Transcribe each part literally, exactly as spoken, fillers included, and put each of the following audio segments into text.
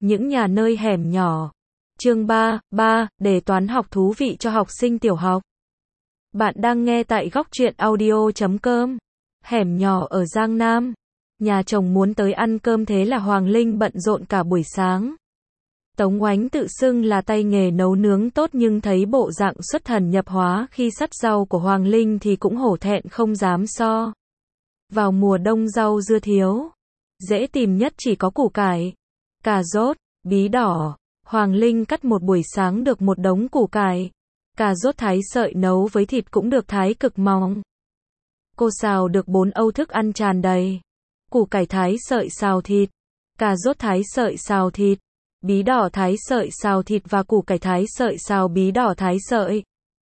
Những nhà nơi hẻm nhỏ. Chương ba, ba, đề toán học thú vị cho học sinh tiểu học. Bạn đang nghe tại góc truyện audio chấm com. Hẻm nhỏ ở Giang Nam. Nhà chồng muốn tới ăn cơm thế là Hoàng Linh bận rộn cả buổi sáng. Tống Oánh tự xưng là tay nghề nấu nướng tốt nhưng thấy bộ dạng xuất thần nhập hóa khi sắt rau của Hoàng Linh thì cũng hổ thẹn không dám so. Vào mùa đông rau dưa thiếu. Dễ tìm nhất chỉ có củ cải, cà rốt, bí đỏ. Hoàng Linh cắt một buổi sáng được một đống củ cải. Cà rốt thái sợi nấu với thịt cũng được thái cực mỏng. Cô xào được bốn âu thức ăn tràn đầy. Củ cải thái sợi xào thịt, cà rốt thái sợi xào thịt, bí đỏ thái sợi xào thịt và củ cải thái sợi xào bí đỏ thái sợi.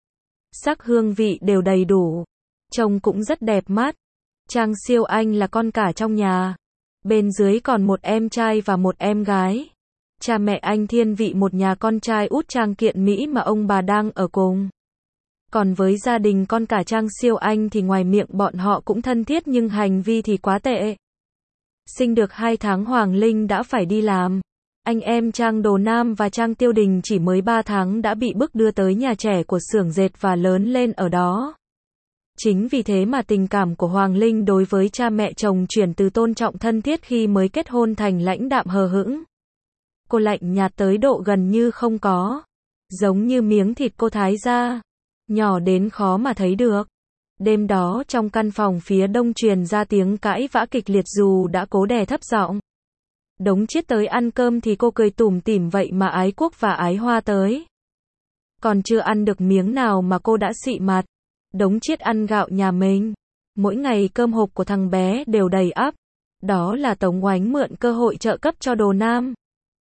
Sắc hương vị đều đầy đủ. Trông cũng rất đẹp mắt. Trang Siêu Anh là con cả trong nhà. Bên dưới còn một em trai và một em gái. Cha mẹ anh thiên vị một nhà con trai út Trang Kiện Mỹ mà ông bà đang ở cùng. Còn với gia đình con cả Trang Siêu Anh thì ngoài miệng bọn họ cũng thân thiết nhưng hành vi thì quá tệ. Sinh được hai tháng Hoàng Linh đã phải đi làm. Anh em Trang Đồ Nam và Trang Tiêu Đình chỉ mới ba tháng đã bị bức đưa tới nhà trẻ của xưởng dệt và lớn lên ở đó. Chính vì thế mà tình cảm của Hoàng Linh đối với cha mẹ chồng chuyển từ tôn trọng thân thiết khi mới kết hôn thành lãnh đạm hờ hững. Cô lạnh nhạt tới độ gần như không có. Giống như miếng thịt cô thái ra. Nhỏ đến khó mà thấy được. Đêm đó trong căn phòng phía đông truyền ra tiếng cãi vã kịch liệt dù đã cố đè thấp giọng. Đống Chiết tới ăn cơm thì cô cười tủm tỉm vậy mà Ái Quốc và Ái Hoa tới. Còn chưa ăn được miếng nào mà cô đã xị mặt. Đống Chiết ăn gạo nhà mình. Mỗi ngày cơm hộp của thằng bé đều đầy ắp. Đó là Tống Oánh mượn cơ hội trợ cấp cho Đồ Nam.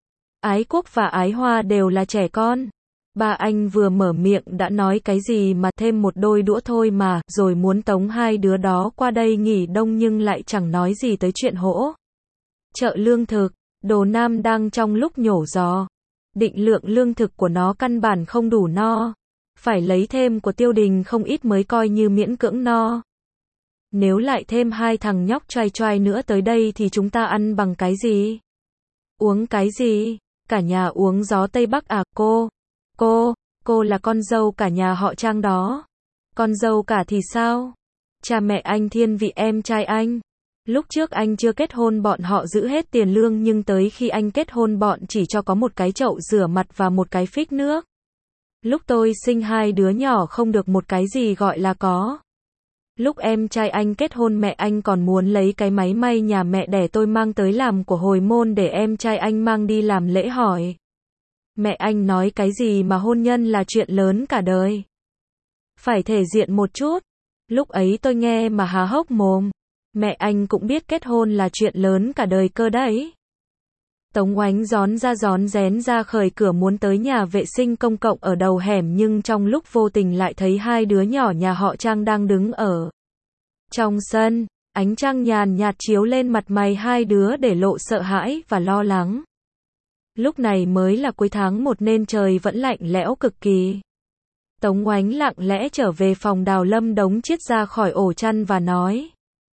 Ái Quốc và Ái Hoa đều là trẻ con. Ba anh vừa mở miệng đã nói cái gì mà thêm một đôi đũa thôi mà, rồi muốn tống hai đứa đó qua đây nghỉ đông nhưng lại chẳng nói gì tới chuyện hỗ trợ lương thực. Đồ Nam đang trong lúc nhổ giò. Định lượng lương thực của nó căn bản không đủ no. Phải lấy thêm của Tiêu Đình không ít mới coi như miễn cưỡng no. Nếu lại thêm hai thằng nhóc choai choai nữa tới đây thì chúng ta ăn bằng cái gì? Uống cái gì? Cả nhà uống gió Tây Bắc à cô? Cô, cô là con dâu cả nhà họ Trang đó. Con dâu cả thì sao? Cha mẹ anh thiên vị em trai anh. Lúc trước anh chưa kết hôn bọn họ giữ hết tiền lương nhưng tới khi anh kết hôn bọn chỉ cho có một cái chậu rửa mặt và một cái phích nước. Lúc tôi sinh hai đứa nhỏ không được một cái gì gọi là có. Lúc em trai anh kết hôn mẹ anh còn muốn lấy cái máy may nhà mẹ đẻ tôi mang tới làm của hồi môn để em trai anh mang đi làm lễ hỏi. Mẹ anh nói cái gì mà hôn nhân là chuyện lớn cả đời. Phải thể diện một chút. Lúc ấy tôi nghe mà há hốc mồm. Mẹ anh cũng biết kết hôn là chuyện lớn cả đời cơ đấy. Tống Oánh rón ra rón rén ra khởi cửa muốn tới nhà vệ sinh công cộng ở đầu hẻm nhưng trong lúc vô tình lại thấy hai đứa nhỏ nhà họ Trang đang đứng ở trong sân. Ánh trăng nhàn nhạt chiếu lên mặt mày hai đứa để lộ sợ hãi và lo lắng. Lúc này mới là cuối tháng một nên trời vẫn lạnh lẽo cực kỳ. Tống Oánh lặng lẽ trở về phòng Đào Lâm Đống Chiết ra khỏi ổ chăn và nói.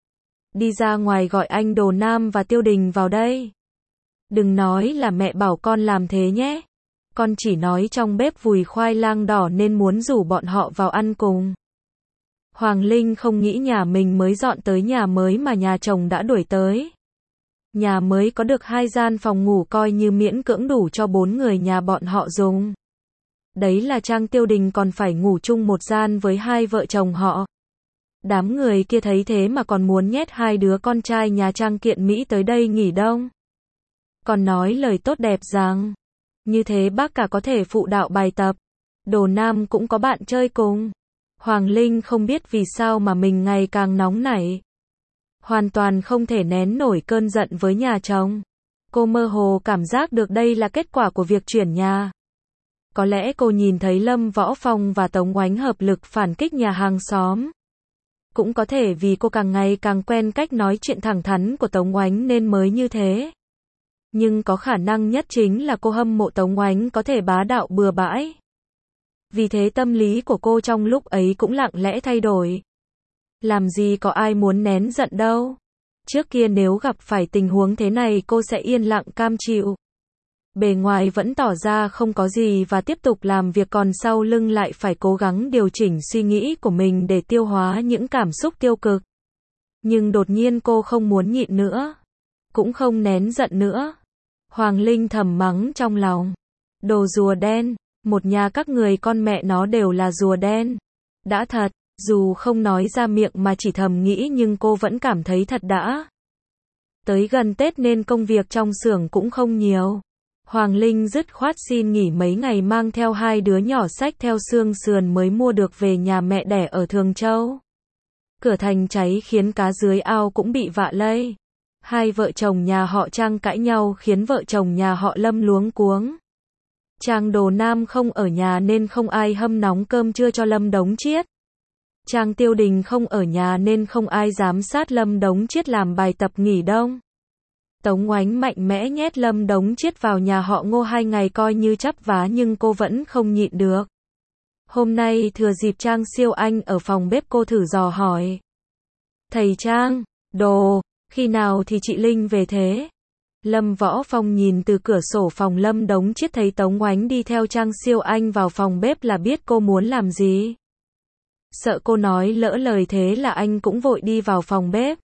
Đi ra ngoài gọi anh Đồ Nam và Tiêu Đình vào đây. Đừng nói là mẹ bảo con làm thế nhé. Con chỉ nói trong bếp vùi khoai lang đỏ nên muốn rủ bọn họ vào ăn cùng. Hoàng Linh không nghĩ nhà mình mới dọn tới nhà mới mà nhà chồng đã đuổi tới. Nhà mới có được hai gian phòng ngủ coi như miễn cưỡng đủ cho bốn người nhà bọn họ dùng. Đấy là Trang Tiêu Đình còn phải ngủ chung một gian với hai vợ chồng họ. Đám người kia thấy thế mà còn muốn nhét hai đứa con trai nhà Trang Kiện Mỹ tới đây nghỉ đông. Còn nói lời tốt đẹp rằng, như thế bác cả có thể phụ đạo bài tập. Đồ Nam cũng có bạn chơi cùng. Hoàng Linh không biết vì sao mà mình ngày càng nóng nảy. Hoàn toàn không thể nén nổi cơn giận với nhà chồng. Cô mơ hồ cảm giác được đây là kết quả của việc chuyển nhà. Có lẽ cô nhìn thấy Lâm Võ Phong và Tống Oánh hợp lực phản kích nhà hàng xóm. Cũng có thể vì cô càng ngày càng quen cách nói chuyện thẳng thắn của Tống Oánh nên mới như thế. Nhưng có khả năng nhất chính là cô hâm mộ Tống Oánh có thể bá đạo bừa bãi. Vì thế tâm lý của cô trong lúc ấy cũng lặng lẽ thay đổi. Làm gì có ai muốn nén giận đâu. Trước kia nếu gặp phải tình huống thế này cô sẽ yên lặng cam chịu. bề ngoài vẫn tỏ ra không có gì và tiếp tục làm việc, còn sau lưng lại phải cố gắng điều chỉnh suy nghĩ của mình để tiêu hóa những cảm xúc tiêu cực. Nhưng đột nhiên cô không muốn nhịn nữa, cũng không nén giận nữa. Hoàng Linh thầm mắng trong lòng. Đồ rùa đen, một nhà các người con mẹ nó đều là rùa đen. Đã thật, dù không nói ra miệng mà chỉ thầm nghĩ nhưng cô vẫn cảm thấy thật đã. Tới gần Tết nên công việc trong xưởng cũng không nhiều. Hoàng Linh dứt khoát xin nghỉ mấy ngày, mang theo hai đứa nhỏ xách theo xương sườn mới mua được về nhà mẹ đẻ ở Thường Châu. Cửa thành cháy khiến cá dưới ao cũng bị vạ lây. Hai vợ chồng nhà họ Trang cãi nhau khiến vợ chồng nhà họ Lâm luống cuống. Trang Đồ Nam không ở nhà nên không ai hâm nóng cơm trưa cho Lâm Đống Chiết. Trang Tiêu Đình không ở nhà nên không ai giám sát Lâm Đống Chiết làm bài tập nghỉ đông. Tống Oánh mạnh mẽ nhét Lâm Đống Chiết vào nhà họ Ngô hai ngày coi như chắp vá nhưng cô vẫn không nhịn được. Hôm nay thừa dịp Trang Siêu Anh ở phòng bếp, cô thử dò hỏi. Thầy Trang, đồ, khi nào thì chị Linh về thế? Lâm Võ Phong nhìn từ cửa sổ phòng Lâm Đống Chiết thấy Tống Oánh đi theo Trang Siêu Anh vào phòng bếp là biết cô muốn làm gì. Sợ cô nói lỡ lời thế là anh cũng vội đi vào phòng bếp.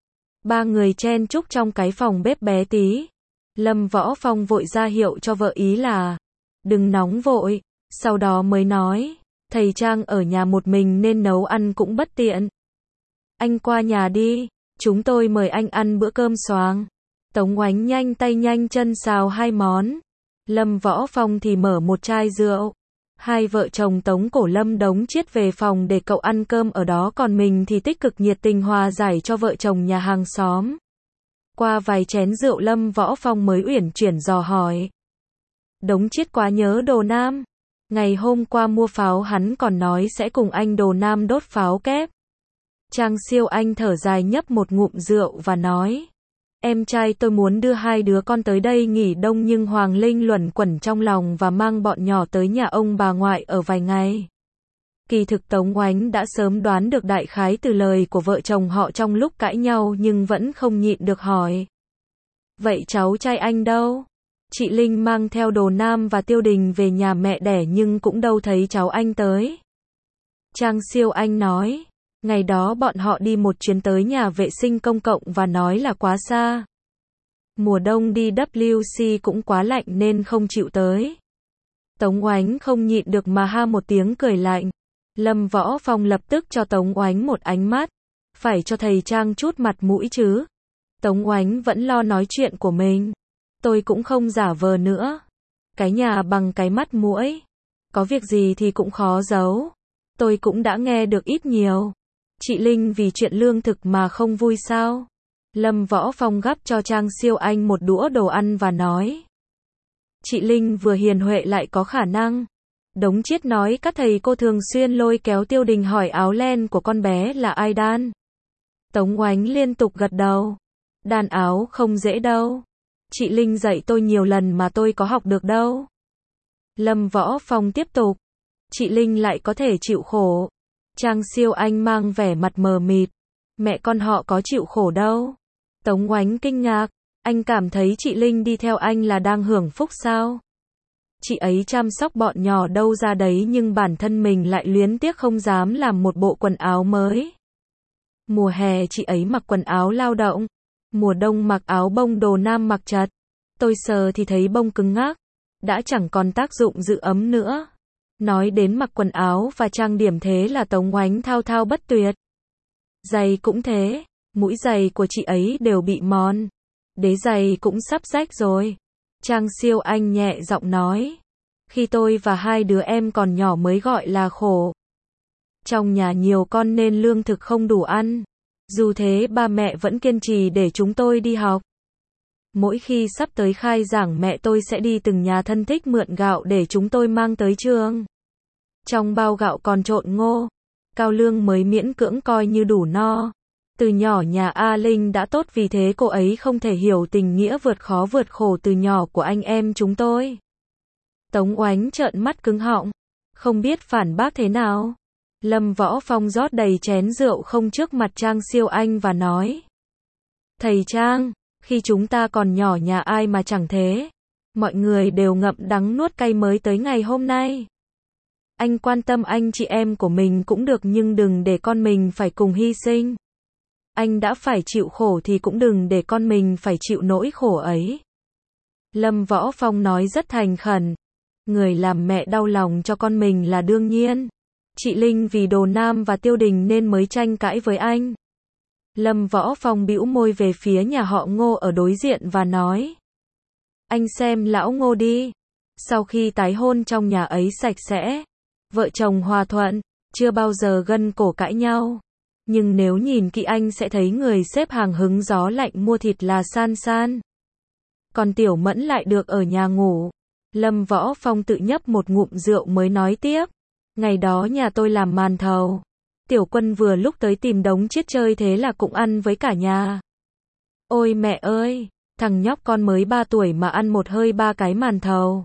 Ba người chen chúc trong cái phòng bếp bé tí. Lâm Võ Phong vội ra hiệu cho vợ ý là đừng nóng vội, sau đó mới nói, thầy Trang ở nhà một mình nên nấu ăn cũng bất tiện. Anh qua nhà đi, chúng tôi mời anh ăn bữa cơm xoàng. Tống Oánh nhanh tay nhanh chân xào hai món. Lâm Võ Phong thì mở một chai rượu. Hai vợ chồng tống cổ Lâm Đống Chiết về phòng để cậu ăn cơm ở đó, còn mình thì tích cực nhiệt tình hòa giải cho vợ chồng nhà hàng xóm. Qua vài chén rượu Lâm Võ Phong mới uyển chuyển dò hỏi. Đống Chiết quá nhớ Đồ Nam. Ngày hôm qua mua pháo hắn còn nói sẽ cùng anh Đồ Nam đốt pháo kép. Trang Siêu Anh thở dài nhấp một ngụm rượu và nói. Em trai tôi muốn đưa hai đứa con tới đây nghỉ đông nhưng Hoàng Linh luẩn quẩn trong lòng và mang bọn nhỏ tới nhà ông bà ngoại ở vài ngày. Kỳ thực Tống Oánh đã sớm đoán được đại khái từ lời của vợ chồng họ trong lúc cãi nhau nhưng vẫn không nhịn được hỏi. Vậy cháu trai anh đâu? Chị Linh mang theo Đồ Nam và Tiêu Đình về nhà mẹ đẻ nhưng cũng đâu thấy cháu anh tới. Trang Siêu Anh nói. Ngày đó bọn họ đi một chuyến tới nhà vệ sinh công cộng và nói là quá xa. Mùa đông đi W C cũng quá lạnh nên không chịu tới. Tống Oánh không nhịn được mà ha một tiếng cười lạnh. Lâm Võ Phong lập tức cho Tống Oánh một ánh mắt. Phải cho thầy Trang chút mặt mũi chứ. Tống Oánh vẫn lo nói chuyện của mình. Tôi cũng không giả vờ nữa. Cái nhà bằng cái mắt mũi. Có việc gì thì cũng khó giấu. Tôi cũng đã nghe được ít nhiều. Chị Linh vì chuyện lương thực mà không vui sao? Lâm Võ Phong gắp cho Trang Siêu Anh một đũa đồ ăn và nói. Chị Linh vừa hiền huệ lại có khả năng. Đống Chiết nói các thầy cô thường xuyên lôi kéo Tiêu Đình hỏi áo len của con bé là ai đan. Tống Oánh liên tục gật đầu. Đan áo không dễ đâu. Chị Linh dạy tôi nhiều lần mà tôi có học được đâu. Lâm Võ Phong tiếp tục. Chị Linh lại có thể chịu khổ. Trang Siêu Anh mang vẻ mặt mờ mịt. Mẹ con họ có chịu khổ đâu. Tống Oánh kinh ngạc. Anh cảm thấy chị Linh đi theo anh là đang hưởng phúc sao? Chị ấy chăm sóc bọn nhỏ đâu ra đấy nhưng bản thân mình lại luyến tiếc không dám làm một bộ quần áo mới. Mùa hè chị ấy mặc quần áo lao động. Mùa đông mặc áo bông Đồ Nam mặc chật. Tôi sờ thì thấy bông cứng ngắc. Đã chẳng còn tác dụng giữ ấm nữa. Nói đến mặc quần áo và trang điểm thế là Tống Oánh thao thao bất tuyệt. Giày cũng thế, mũi giày của chị ấy đều bị mòn. Đế giày cũng sắp rách rồi. Trang Siêu Anh nhẹ giọng nói. Khi tôi và hai đứa em còn nhỏ mới gọi là khổ. Trong nhà nhiều con nên lương thực không đủ ăn. Dù thế ba mẹ vẫn kiên trì để chúng tôi đi học. Mỗi khi sắp tới khai giảng mẹ tôi sẽ đi từng nhà thân thích mượn gạo để chúng tôi mang tới trường. Trong bao gạo còn trộn ngô. Cao lương mới miễn cưỡng coi như đủ no. Từ nhỏ nhà A Linh đã tốt vì thế cô ấy không thể hiểu tình nghĩa vượt khó vượt khổ từ nhỏ của anh em chúng tôi. Tống Oánh trợn mắt cứng họng. Không biết phản bác thế nào. Lâm Võ Phong rót đầy chén rượu không trước mặt Trang Siêu Anh và nói. Thầy Trang, khi chúng ta còn nhỏ nhà ai mà chẳng thế. Mọi người đều ngậm đắng nuốt cay mới tới ngày hôm nay. Anh quan tâm anh chị em của mình cũng được nhưng đừng để con mình phải cùng hy sinh. Anh đã phải chịu khổ thì cũng đừng để con mình phải chịu nỗi khổ ấy. Lâm Võ Phong nói rất thành khẩn. Người làm mẹ đau lòng cho con mình là đương nhiên. Chị Linh vì Đồ Nam và Tiêu Đình nên mới tranh cãi với anh. Lâm Võ Phong bĩu môi về phía nhà họ Ngô ở đối diện và nói. Anh xem lão Ngô đi. Sau khi tái hôn trong nhà ấy sạch sẽ, vợ chồng hòa thuận, chưa bao giờ gân cổ cãi nhau. Nhưng nếu nhìn kỹ anh sẽ thấy người xếp hàng hứng gió lạnh mua thịt là San San. Còn Tiểu Mẫn lại được ở nhà ngủ. Lâm Võ Phong tự nhấp một ngụm rượu mới nói tiếp. Ngày đó nhà tôi làm màn thầu. Tiểu Quân vừa lúc tới tìm Đống Chiết chơi thế là cũng ăn với cả nhà. Ôi mẹ ơi, thằng nhóc con mới ba tuổi mà ăn một hơi ba cái màn thầu.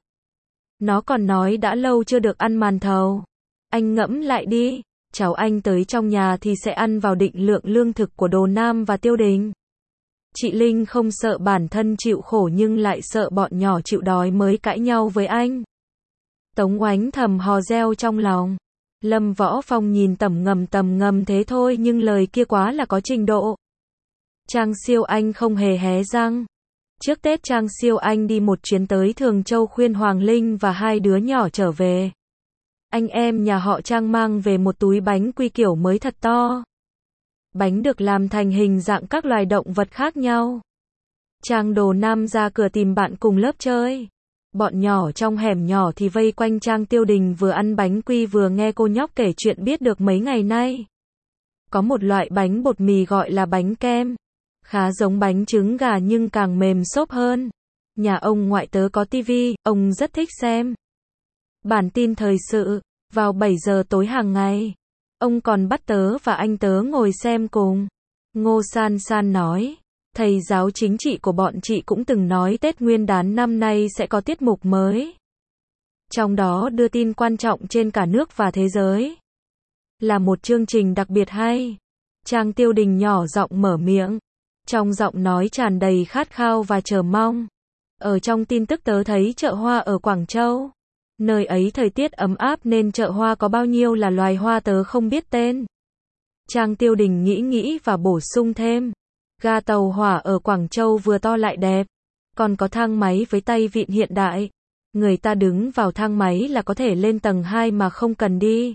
Nó còn nói đã lâu chưa được ăn màn thầu. Anh ngẫm lại đi, cháu anh tới trong nhà thì sẽ ăn vào định lượng lương thực của Đồ Nam và Tiêu Đình. Chị Linh không sợ bản thân chịu khổ nhưng lại sợ bọn nhỏ chịu đói mới cãi nhau với anh. Tống Oánh thầm hò reo trong lòng. Lâm Võ Phong nhìn tầm ngầm tầm ngầm thế thôi nhưng lời kia quá là có trình độ. Trang Siêu Anh không hề hé răng. Trước Tết Trang Siêu Anh đi một chuyến tới Thường Châu khuyên Hoàng Linh và hai đứa nhỏ trở về. Anh em nhà họ Trang mang về một túi bánh quy kiểu mới thật to. Bánh được làm thành hình dạng các loài động vật khác nhau. Trang Đồ Nam ra cửa tìm bạn cùng lớp chơi. Bọn nhỏ trong hẻm nhỏ thì vây quanh Trang Tiêu Đình vừa ăn bánh quy vừa nghe cô nhóc kể chuyện biết được mấy ngày nay. Có một loại bánh bột mì gọi là bánh kem. Khá giống bánh trứng gà nhưng càng mềm xốp hơn. Nhà ông ngoại tớ có tivi, ông rất thích xem. Bản tin thời sự, vào bảy giờ tối hàng ngày. Ông còn bắt tớ và anh tớ ngồi xem cùng. Ngô San San nói. Thầy giáo chính trị của bọn chị cũng từng nói Tết Nguyên đán năm nay sẽ có tiết mục mới. Trong đó đưa tin quan trọng trên cả nước và thế giới. Là một chương trình đặc biệt hay. Trang Tiêu Đình nhỏ giọng mở miệng. Trong giọng nói tràn đầy khát khao và chờ mong. Ở trong tin tức tớ thấy chợ hoa ở Quảng Châu. Nơi ấy thời tiết ấm áp nên chợ hoa có bao nhiêu là loài hoa tớ không biết tên. Trang Tiêu Đình nghĩ nghĩ và bổ sung thêm. Ga tàu hỏa ở Quảng Châu vừa to lại đẹp. Còn có thang máy với tay vịn hiện đại. Người ta đứng vào thang máy là có thể lên tầng hai mà không cần đi.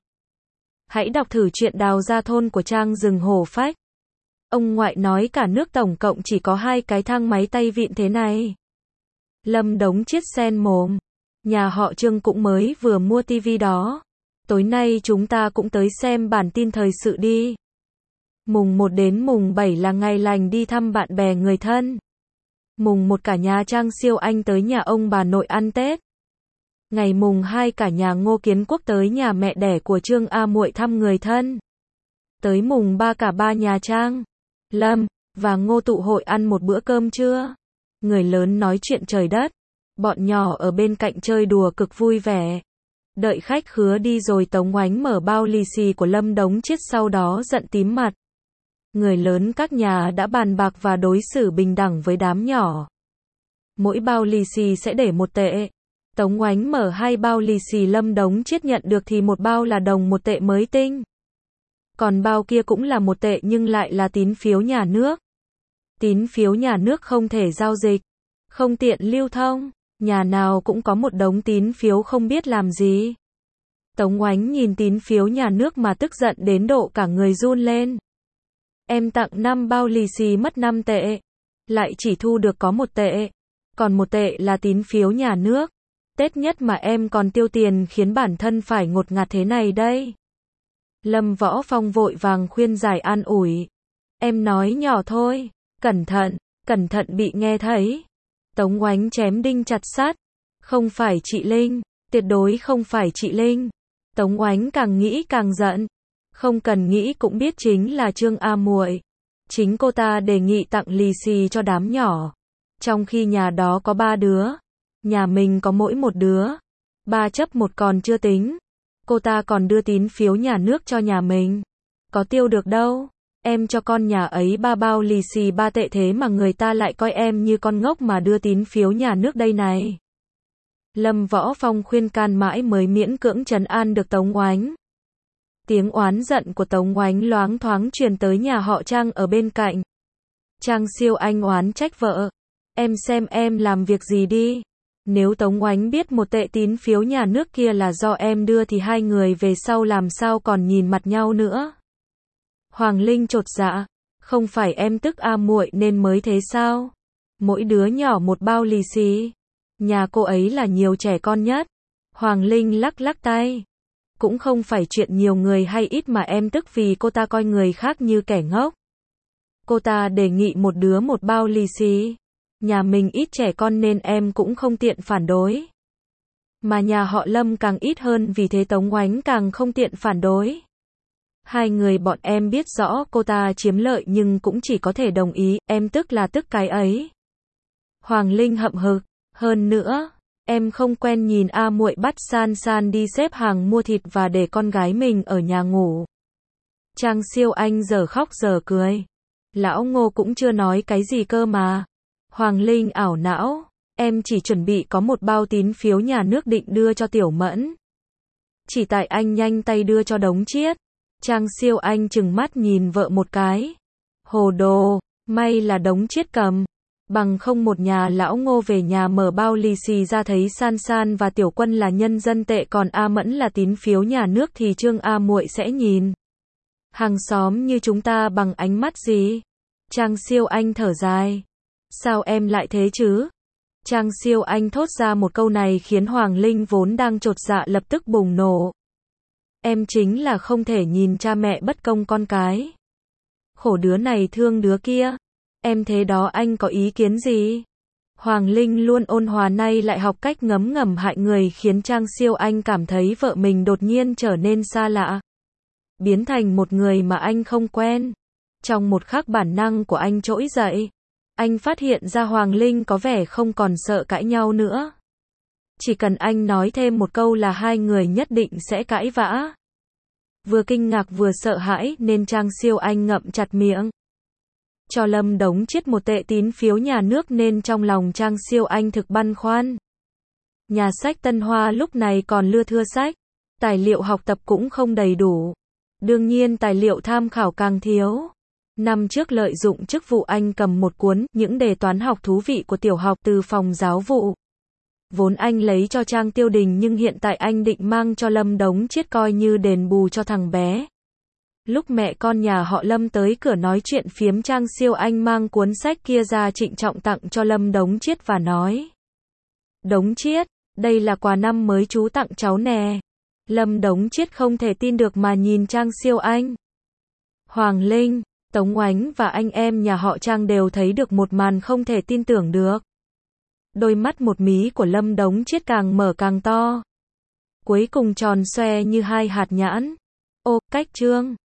Hãy đọc thử chuyện Đào Gia Thôn của Trang Rừng Hổ Phách. Ông ngoại nói cả nước tổng cộng chỉ có hai cái thang máy tay vịn thế này. Lâm Đống Chiết sen mồm. Nhà họ Trương cũng mới vừa mua tivi đó. Tối nay chúng ta cũng tới xem bản tin thời sự đi. Mùng một đến mùng bảy là ngày lành đi thăm bạn bè người thân. Mùng một cả nhà Trang Siêu Anh tới nhà ông bà nội ăn Tết. Ngày mùng hai cả nhà Ngô Kiến Quốc tới nhà mẹ đẻ của Trương A Muội thăm người thân. Tới mùng ba cả ba nhà Trang, Lâm và Ngô tụ hội ăn một bữa cơm trưa. Người lớn nói chuyện trời đất. Bọn nhỏ ở bên cạnh chơi đùa cực vui vẻ. Đợi khách khứa đi rồi Tống Oánh mở bao lì xì của Lâm Đống Chiết sau đó giận tím mặt. Người lớn các nhà đã bàn bạc và đối xử bình đẳng với đám nhỏ. Mỗi bao lì xì sẽ để một tệ. Tống Oánh mở hai bao lì xì Lâm Đống Chiết nhận được thì một bao là đồng một tệ mới tinh. Còn bao kia cũng là một tệ nhưng lại là tín phiếu nhà nước. Tín phiếu nhà nước không thể giao dịch, không tiện lưu thông. Nhà nào cũng có một đống tín phiếu không biết làm gì. Tống Oánh nhìn tín phiếu nhà nước mà tức giận đến độ cả người run lên. Em tặng năm bao lì xì mất năm tệ. Lại chỉ thu được có một tệ. Còn một tệ là tín phiếu nhà nước. Tết nhất mà em còn tiêu tiền khiến bản thân phải ngột ngạt thế này đây. Lâm Võ Phong vội vàng khuyên giải an ủi. Em nói nhỏ thôi. Cẩn thận, cẩn thận bị nghe thấy. Tống Oánh chém đinh chặt sắt. Không phải chị Linh, tuyệt đối không phải chị Linh. Tống Oánh càng nghĩ càng giận. Không cần nghĩ cũng biết chính là Trương A Muội. Chính cô ta đề nghị tặng lì xì cho đám nhỏ. Trong khi nhà đó có ba đứa. Nhà mình có mỗi một đứa. Ba chấp một còn chưa tính. Cô ta còn đưa tín phiếu nhà nước cho nhà mình. Có tiêu được đâu. Em cho con nhà ấy ba bao lì xì ba tệ thế mà người ta lại coi em như con ngốc mà đưa tín phiếu nhà nước đây này. Lâm Võ Phong khuyên can mãi mới miễn cưỡng trấn an được Tống Oánh. Tiếng oán giận của Tống Oánh loáng thoáng truyền tới nhà họ Trang ở bên cạnh. Trang Siêu Anh oán trách vợ. Em xem em làm việc gì đi. Nếu Tống Oánh biết một tệ tín phiếu nhà nước kia là do em đưa thì hai người về sau làm sao còn nhìn mặt nhau nữa. Hoàng Linh chột dạ. Không phải em tức a muội nên mới thế sao? Mỗi đứa nhỏ một bao lì xì. Nhà cô ấy là nhiều trẻ con nhất. Hoàng Linh lắc lắc tay. Cũng không phải chuyện nhiều người hay ít mà em tức vì cô ta coi người khác như kẻ ngốc. Cô ta đề nghị một đứa một bao lì xì. Nhà mình ít trẻ con nên em cũng không tiện phản đối. Mà nhà họ Lâm càng ít hơn vì thế Tống Oánh càng không tiện phản đối. Hai người bọn em biết rõ cô ta chiếm lợi nhưng cũng chỉ có thể đồng ý, em tức là tức cái ấy. Hoàng Linh hậm hực, hơn nữa, em không quen nhìn a muội bắt San San đi xếp hàng mua thịt và để con gái mình ở nhà ngủ. Trang Siêu Anh giờ khóc giờ cười. Lão Ngô cũng chưa nói cái gì cơ mà. Hoàng Linh ảo não, em chỉ chuẩn bị có một bao tín phiếu nhà nước định đưa cho Tiểu Mẫn. Chỉ tại anh nhanh tay đưa cho Đống Chiết. Trang Siêu Anh trừng mắt nhìn vợ một cái. Hồ đồ, may là Đống Chiết cầm. Bằng không một nhà lão Ngô về nhà mở bao lì xì ra thấy San San và Tiểu Quân là nhân dân tệ còn A Mẫn là tín phiếu nhà nước thì Trương A muội sẽ nhìn hàng xóm như chúng ta bằng ánh mắt gì? Trang Siêu Anh thở dài. Sao em lại thế chứ? Trang Siêu Anh thốt ra một câu này khiến Hoàng Linh vốn đang chột dạ lập tức bùng nổ. Em chính là không thể nhìn cha mẹ bất công con cái. Khổ đứa này thương đứa kia. Em thế đó anh có ý kiến gì? Hoàng Linh luôn ôn hòa nay lại học cách ngấm ngầm hại người khiến Trang Siêu Anh cảm thấy vợ mình đột nhiên trở nên xa lạ. Biến thành một người mà anh không quen. Trong một khắc bản năng của anh trỗi dậy. Anh phát hiện ra Hoàng Linh có vẻ không còn sợ cãi nhau nữa. Chỉ cần anh nói thêm một câu là hai người nhất định sẽ cãi vã. Vừa kinh ngạc vừa sợ hãi nên Trang Siêu Anh ngậm chặt miệng. Cho Lâm Đống Chiết một tệ tín phiếu nhà nước nên trong lòng Trang Siêu Anh thực băn khoăn. Nhà sách Tân Hoa lúc này còn lưa thưa sách. Tài liệu học tập cũng không đầy đủ. Đương nhiên tài liệu tham khảo càng thiếu. Năm trước lợi dụng chức vụ anh cầm một cuốn những đề toán học thú vị của tiểu học từ phòng giáo vụ. Vốn anh lấy cho Trang Tiêu Đình nhưng hiện tại anh định mang cho Lâm Đống Chiết coi như đền bù cho thằng bé. Lúc mẹ con nhà họ Lâm tới cửa nói chuyện phiếm Trang Siêu Anh mang cuốn sách kia ra trịnh trọng tặng cho Lâm Đống Chiết và nói. Đống Chiết, đây là quà năm mới chú tặng cháu nè. Lâm Đống Chiết không thể tin được mà nhìn Trang Siêu Anh. Hoàng Linh, Tống Oánh và anh em nhà họ Trang đều thấy được một màn không thể tin tưởng được. Đôi mắt một mí của Lâm Đống Chiết càng mở càng to. Cuối cùng tròn xoe như hai hạt nhãn. Ô, cách Trương.